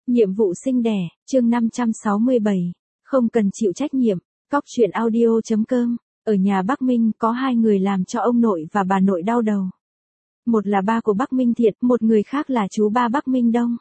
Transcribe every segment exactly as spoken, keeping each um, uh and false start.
Nhiệm vụ sinh đẻ, chương năm trăm sáu mươi bảy. Không cần chịu trách nhiệm. Cóc truyện audio chấm com. Ở nhà Bắc Minh có hai người làm cho ông nội và bà nội đau đầu. Một là ba của Bắc Minh Thiệt, một người khác là chú ba Bắc Minh Đông.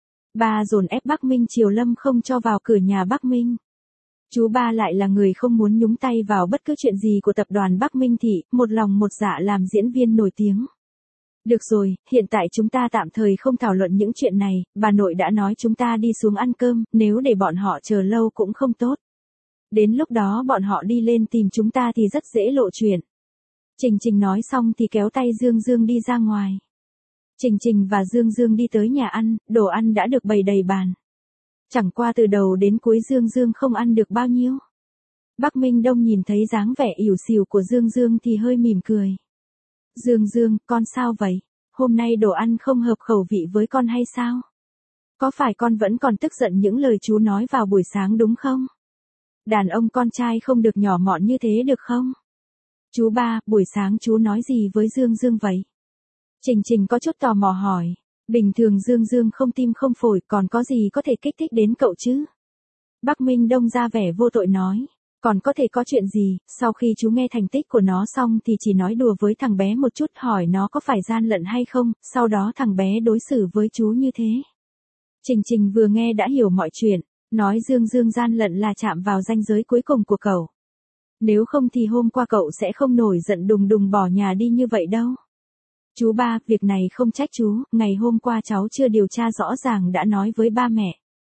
Ba dồn ép Bắc Minh Triều Lâm không cho vào cửa nhà Bắc Minh. Chú ba lại là người không muốn nhúng tay vào bất cứ chuyện gì của tập đoàn Bắc Minh Thị, một lòng một dạ làm diễn viên nổi tiếng. Được rồi, hiện tại chúng ta tạm thời không thảo luận những chuyện này, bà nội đã nói chúng ta đi xuống ăn cơm, nếu để bọn họ chờ lâu cũng không tốt. Đến lúc đó bọn họ đi lên tìm chúng ta thì rất dễ lộ chuyện. Trình Trình nói xong thì kéo tay Dương Dương đi ra ngoài. Trình Trình và Dương Dương đi tới nhà ăn, đồ ăn đã được bày đầy bàn. Chẳng qua từ đầu đến cuối Dương Dương không ăn được bao nhiêu. Bắc Minh Đông nhìn thấy dáng vẻ ỉu xìu của Dương Dương thì hơi mỉm cười. Dương Dương, con sao vậy? Hôm nay đồ ăn không hợp khẩu vị với con hay sao? Có phải con vẫn còn tức giận những lời chú nói vào buổi sáng đúng không? Đàn ông con trai không được nhỏ mọn như thế được không? Chú ba, buổi sáng chú nói gì với Dương Dương vậy? Trình Trình có chút tò mò hỏi. Bình thường Dương Dương không tim không phổi, còn có gì có thể kích thích đến cậu chứ? Bắc Minh Đông ra vẻ vô tội nói. Còn có thể có chuyện gì? Sau khi chú nghe thành tích của nó xong thì chỉ nói đùa với thằng bé một chút, hỏi nó có phải gian lận hay không, sau đó thằng bé đối xử với chú như thế. Trình Trình vừa nghe đã hiểu mọi chuyện, nói Dương Dương gian lận là chạm vào ranh giới cuối cùng của cậu. Nếu không thì hôm qua cậu sẽ không nổi giận đùng đùng bỏ nhà đi như vậy đâu. Chú ba, việc này không trách chú, ngày hôm qua cháu chưa điều tra rõ ràng đã nói với ba mẹ.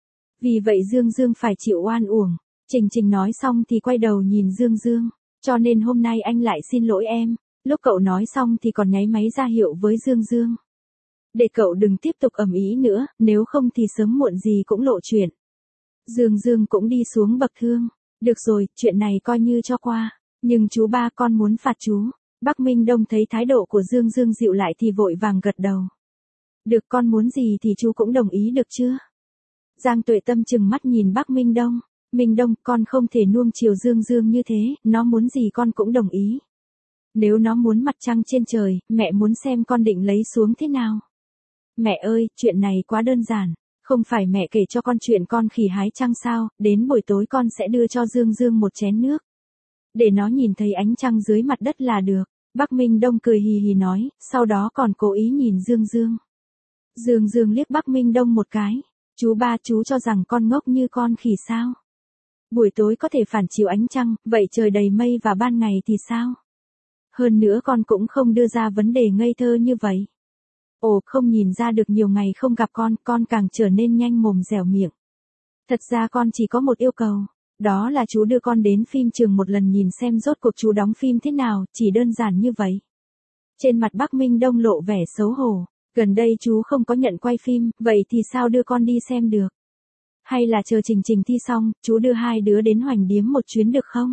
Vì vậy Dương Dương phải chịu oan uổng. Trình Trình nói xong thì quay đầu nhìn Dương Dương, cho nên hôm nay anh lại xin lỗi em. Lúc cậu nói xong thì còn nháy máy ra hiệu với Dương Dương. Để cậu đừng tiếp tục ầm ĩ nữa, nếu không thì sớm muộn gì cũng lộ chuyện. Dương Dương cũng đi xuống bậc thang. Được rồi, chuyện này coi như cho qua. Nhưng chú ba, con muốn phạt chú. Bắc Minh Đông thấy thái độ của Dương Dương dịu lại thì vội vàng gật đầu. Được, con muốn gì thì chú cũng đồng ý được chưa? Giang Tuệ Tâm chừng mắt nhìn Bắc Minh Đông. Minh Đông, con không thể nuông chiều Dương Dương như thế, nó muốn gì con cũng đồng ý. Nếu nó muốn mặt trăng trên trời, mẹ muốn xem con định lấy xuống thế nào? Mẹ ơi, chuyện này quá đơn giản. Không phải mẹ kể cho con chuyện con khỉ hái trăng sao, đến buổi tối con sẽ đưa cho Dương Dương một chén nước. Để nó nhìn thấy ánh trăng dưới mặt đất là được. Bắc Minh Đông cười hì hì nói, sau đó còn cố ý nhìn Dương Dương. Dương Dương liếc Bắc Minh Đông một cái. Chú ba, chú cho rằng con ngốc như con khỉ sao? Buổi tối có thể phản chiếu ánh trăng, vậy trời đầy mây và ban ngày thì sao? Hơn nữa con cũng không đưa ra vấn đề ngây thơ như vậy. Ồ, không nhìn ra được nhiều ngày không gặp con, con càng trở nên nhanh mồm dẻo miệng. Thật ra con chỉ có một yêu cầu, đó là chú đưa con đến phim trường một lần nhìn xem rốt cuộc chú đóng phim thế nào, chỉ đơn giản như vậy. Trên mặt Bắc Minh Đông lộ vẻ xấu hổ, gần đây chú không có nhận quay phim, vậy thì sao đưa con đi xem được? Hay là chờ Trình Trình thi xong, chú đưa hai đứa đến Hoành Điếm một chuyến được không?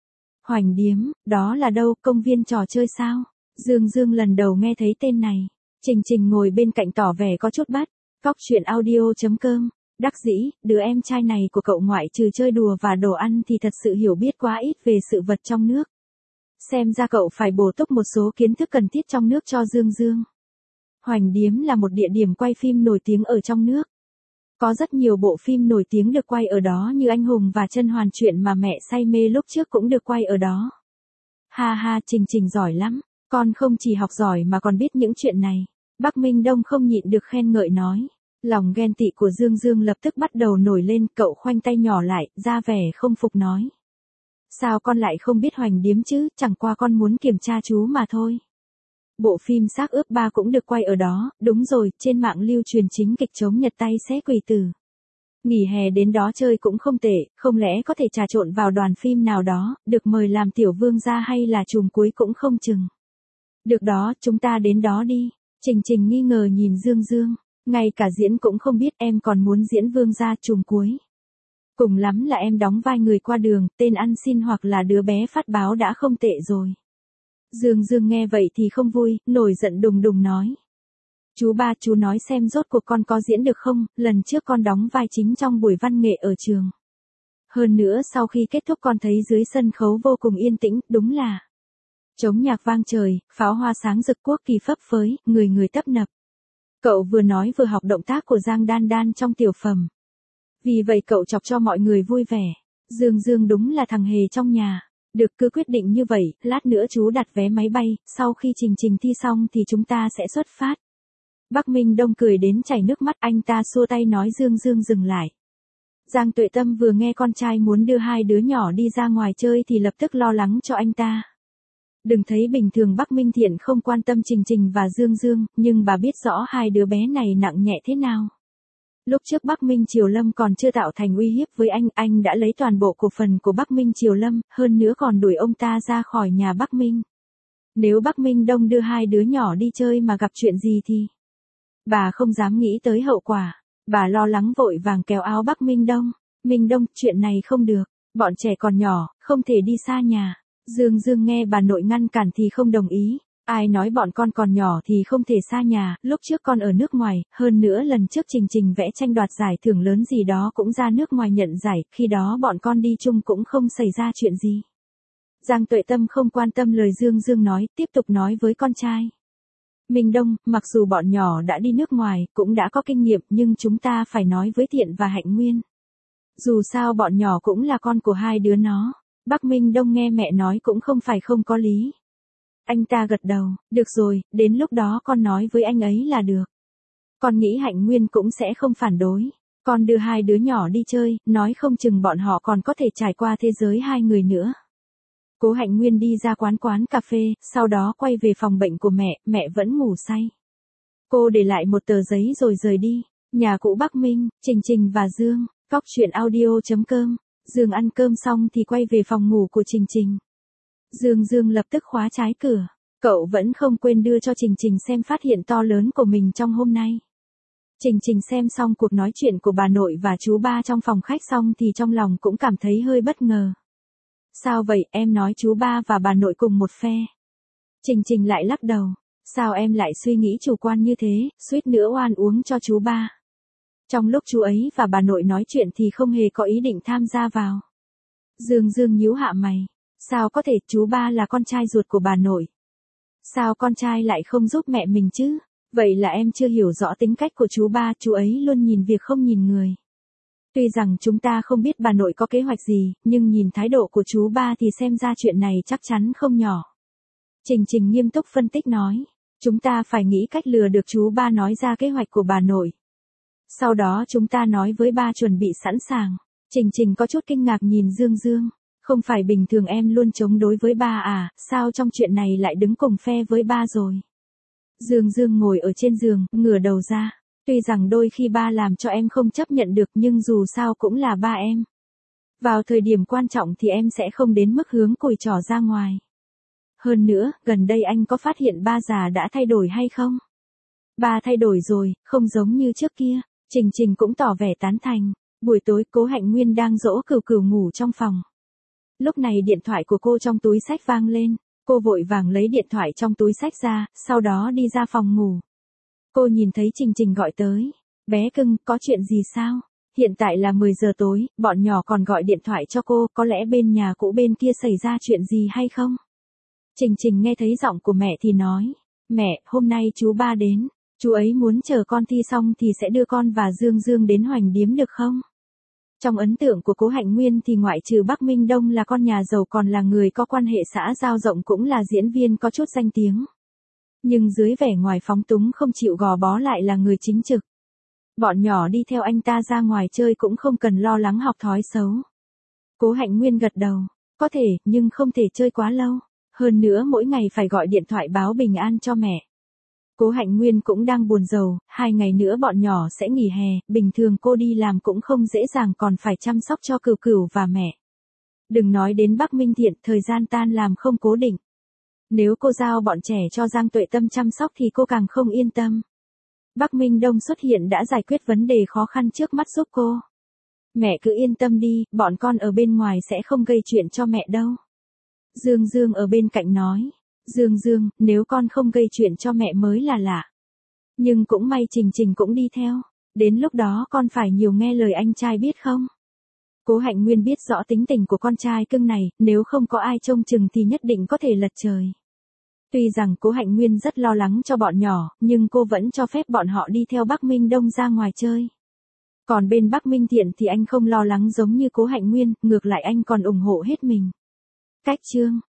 Hoành Điếm, đó là đâu, công viên trò chơi sao? Dương Dương lần đầu nghe thấy tên này. Trình Trình ngồi bên cạnh tỏ vẻ có chút bắt. Cóc truyện audio chấm com. Đắc dĩ, đứa em trai này của cậu ngoại trừ chơi đùa và đồ ăn thì thật sự hiểu biết quá ít về sự vật trong nước. Xem ra cậu phải bổ túc một số kiến thức cần thiết trong nước cho Dương Dương. Hoành Điếm là một địa điểm quay phim nổi tiếng ở trong nước. Có rất nhiều bộ phim nổi tiếng được quay ở đó như Anh Hùng và Chân Hoàn, chuyện mà mẹ say mê lúc trước cũng được quay ở đó. Ha ha, Trình Trình giỏi lắm, con không chỉ học giỏi mà còn biết những chuyện này. Bắc Minh Đông không nhịn được khen ngợi nói. Lòng ghen tị của Dương Dương lập tức bắt đầu nổi lên, cậu khoanh tay nhỏ lại, ra vẻ không phục nói. Sao con lại không biết Hoành Điếm chứ, chẳng qua con muốn kiểm tra chú mà thôi. Bộ phim Xác ướp ba cũng được quay ở đó, đúng rồi, trên mạng lưu truyền chính kịch chống Nhật tay xé quỷ tử. Nghỉ hè đến đó chơi cũng không tệ, không lẽ có thể trà trộn vào đoàn phim nào đó, được mời làm tiểu vương gia hay là trùm cuối cũng không chừng. Được đó, chúng ta đến đó đi. Trình Trình nghi ngờ nhìn Dương Dương, ngay cả diễn cũng không biết, em còn muốn diễn vương gia trùm cuối. Cùng lắm là em đóng vai người qua đường, tên ăn xin hoặc là đứa bé phát báo đã không tệ rồi. Dương Dương nghe vậy thì không vui, nổi giận đùng đùng nói. Chú ba, chú nói xem rốt cuộc con có diễn được không, lần trước con đóng vai chính trong buổi văn nghệ ở trường. Hơn nữa sau khi kết thúc con thấy dưới sân khấu vô cùng yên tĩnh, đúng là. Trống nhạc vang trời, pháo hoa sáng rực, quốc kỳ phấp phới, người người tấp nập. Cậu vừa nói vừa học động tác của Giang Đan Đan trong tiểu phẩm, Vì vậy cậu chọc cho mọi người vui vẻ. Dương Dương đúng là thằng hề trong nhà. Được, cứ quyết định như vậy, lát nữa chú đặt vé máy bay, sau khi Trình Trình thi xong thì chúng ta sẽ xuất phát. Bắc Minh Đông cười đến chảy nước mắt, anh ta xua tay nói Dương Dương dừng lại. Giang Tuệ Tâm vừa nghe con trai muốn đưa hai đứa nhỏ đi ra ngoài chơi thì lập tức lo lắng cho anh ta. Đừng thấy bình thường Bắc Minh Thiện không quan tâm Trình Trình và Dương Dương, nhưng bà biết rõ hai đứa bé này nặng nhẹ thế nào. Lúc trước Bắc Minh Triều Lâm còn chưa tạo thành uy hiếp với anh, anh đã lấy toàn bộ cổ phần của Bắc Minh Triều Lâm, hơn nữa còn đuổi ông ta ra khỏi nhà Bắc Minh. Nếu Bắc Minh Đông đưa hai đứa nhỏ đi chơi mà gặp chuyện gì thì... Bà không dám nghĩ tới hậu quả. Bà lo lắng vội vàng kéo áo Bắc Minh Đông. Minh Đông, chuyện này không được. Bọn trẻ còn nhỏ, không thể đi xa nhà. Dương Dương nghe bà nội ngăn cản thì không đồng ý. Ai nói bọn con còn nhỏ thì không thể xa nhà, lúc trước con ở nước ngoài, hơn nữa lần trước Trình Trình vẽ tranh đoạt giải thưởng lớn gì đó cũng ra nước ngoài nhận giải, khi đó bọn con đi chung cũng không xảy ra chuyện gì. Giang Tuệ Tâm không quan tâm lời Dương Dương nói, tiếp tục nói với con trai. Minh Đông, mặc dù bọn nhỏ đã đi nước ngoài, cũng đã có kinh nghiệm, nhưng chúng ta phải nói với Thiện và Hạnh Nguyên. Dù sao bọn nhỏ cũng là con của hai đứa nó. Bắc Minh Đông nghe mẹ nói cũng không phải không có lý. Anh ta gật đầu, được rồi, đến lúc đó con nói với anh ấy là được. Con nghĩ Hạnh Nguyên cũng sẽ không phản đối. Con đưa hai đứa nhỏ đi chơi, nói không chừng bọn họ còn có thể trải qua thế giới hai người nữa. Cố Hạnh Nguyên đi ra quán quán cà phê, sau đó quay về phòng bệnh của mẹ, mẹ vẫn ngủ say. Cô để lại một tờ giấy rồi rời đi. Nhà cũ Bắc Minh, Trình Trình và Dương, Cóc Truyện Audio chấm com. Dương ăn cơm xong thì quay về phòng ngủ của Trình Trình. Dương Dương lập tức khóa trái cửa. Cậu vẫn không quên đưa cho Trình Trình xem phát hiện to lớn của mình trong hôm nay. Trình Trình xem xong cuộc nói chuyện của bà nội và chú ba trong phòng khách xong thì trong lòng cũng cảm thấy hơi bất ngờ. Sao vậy, em nói chú ba và bà nội cùng một phe. Trình Trình lại lắc đầu. Sao em lại suy nghĩ chủ quan như thế, suýt nữa oan uống cho chú ba. Trong lúc chú ấy và bà nội nói chuyện thì không hề có ý định tham gia vào. Dương Dương nhíu hạ mày. Sao có thể, chú ba là con trai ruột của bà nội. Sao con trai lại không giúp mẹ mình chứ? Vậy là em chưa hiểu rõ tính cách của chú ba, chú ấy luôn nhìn việc không nhìn người. Tuy rằng chúng ta không biết bà nội có kế hoạch gì, nhưng nhìn thái độ của chú ba thì xem ra chuyện này chắc chắn không nhỏ. Trình Trình nghiêm túc phân tích nói. Chúng ta phải nghĩ cách lừa được chú ba nói ra kế hoạch của bà nội. Sau đó chúng ta nói với ba chuẩn bị sẵn sàng. Trình Trình có chút kinh ngạc nhìn Dương Dương. Không phải bình thường em luôn chống đối với ba à, sao trong chuyện này lại đứng cùng phe với ba rồi? Dương Dương ngồi ở trên giường, ngửa đầu ra. Tuy rằng đôi khi ba làm cho em không chấp nhận được nhưng dù sao cũng là ba em. Vào thời điểm quan trọng thì em sẽ không đến mức hướng cùi trỏ ra ngoài. Hơn nữa, gần đây anh có phát hiện ba già đã thay đổi hay không? Ba thay đổi rồi, không giống như trước kia. Trình Trình cũng tỏ vẻ tán thành. Buổi tối Cố Hạnh Nguyên đang dỗ Cửu Cửu ngủ trong phòng. Lúc này điện thoại của cô trong túi xách vang lên. Cô vội vàng lấy điện thoại trong túi xách ra, sau đó đi ra phòng ngủ. Cô nhìn thấy Trình Trình gọi tới. Bé cưng, có chuyện gì sao? Hiện tại là mười giờ tối, bọn nhỏ còn gọi điện thoại cho cô, có lẽ bên nhà cũ bên kia xảy ra chuyện gì hay không? Trình Trình nghe thấy giọng của mẹ thì nói. Mẹ, hôm nay chú ba đến. Chú ấy muốn chờ con thi xong thì sẽ đưa con và Dương Dương đến Hoành Điếm được không? Trong ấn tượng của Cố Hạnh Nguyên thì ngoại trừ Bắc Minh Đông là con nhà giàu còn là người có quan hệ xã giao rộng cũng là diễn viên có chút danh tiếng. Nhưng dưới vẻ ngoài phóng túng không chịu gò bó lại là người chính trực. Bọn nhỏ đi theo anh ta ra ngoài chơi cũng không cần lo lắng học thói xấu. Cố Hạnh Nguyên gật đầu. Có thể, nhưng không thể chơi quá lâu. Hơn nữa mỗi ngày phải gọi điện thoại báo bình an cho mẹ. Cố Hạnh Nguyên cũng đang buồn rầu, hai ngày nữa bọn nhỏ sẽ nghỉ hè, bình thường cô đi làm cũng không dễ dàng còn phải chăm sóc cho Cửu Cửu và mẹ. Đừng nói đến Bắc Minh Thiện, thời gian tan làm không cố định. Nếu cô giao bọn trẻ cho Giang Tuệ Tâm chăm sóc thì cô càng không yên tâm. Bắc Minh Đông xuất hiện đã giải quyết vấn đề khó khăn trước mắt giúp cô. Mẹ cứ yên tâm đi, bọn con ở bên ngoài sẽ không gây chuyện cho mẹ đâu. Dương Dương ở bên cạnh nói. Dương Dương, nếu con không gây chuyện cho mẹ mới là lạ. Nhưng cũng may Trình Trình cũng đi theo. Đến lúc đó con phải nhiều nghe lời anh trai biết không? Cố Hạnh Nguyên biết rõ tính tình của con trai cưng này, nếu không có ai trông chừng thì nhất định có thể lật trời. Tuy rằng Cố Hạnh Nguyên rất lo lắng cho bọn nhỏ, nhưng cô vẫn cho phép bọn họ đi theo Bắc Minh Đông ra ngoài chơi. Còn bên Bắc Minh Thiện thì anh không lo lắng giống như Cố Hạnh Nguyên, ngược lại anh còn ủng hộ hết mình. Cách chương